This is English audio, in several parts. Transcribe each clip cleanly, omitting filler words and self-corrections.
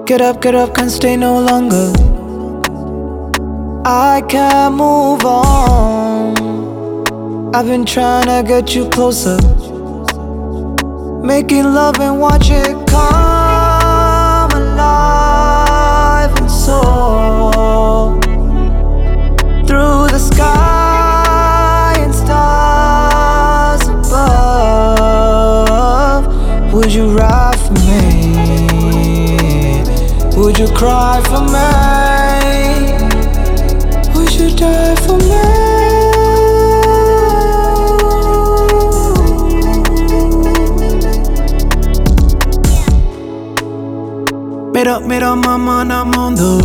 get up, can't stay no longer. I can't move on. I've been trying to get you closer, making love and watch it come alive and soar through the sky and stars above. Would you ride for me? Would you cry for me? Would you die for me? Made up my mind, I'm on the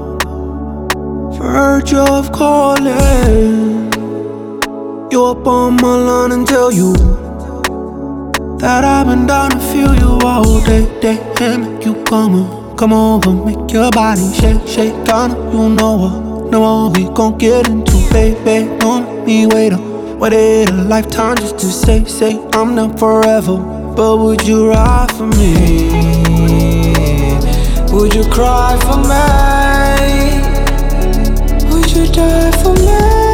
verge of calling you up on my line and tell you that I've been down to feel you all day, and make you come over, make your body shake, kinda, you know what we gon' get into, baby. Don't let me wait a lifetime just to say I'm not forever. But would you ride for me? Would you cry for me? Would you die for me?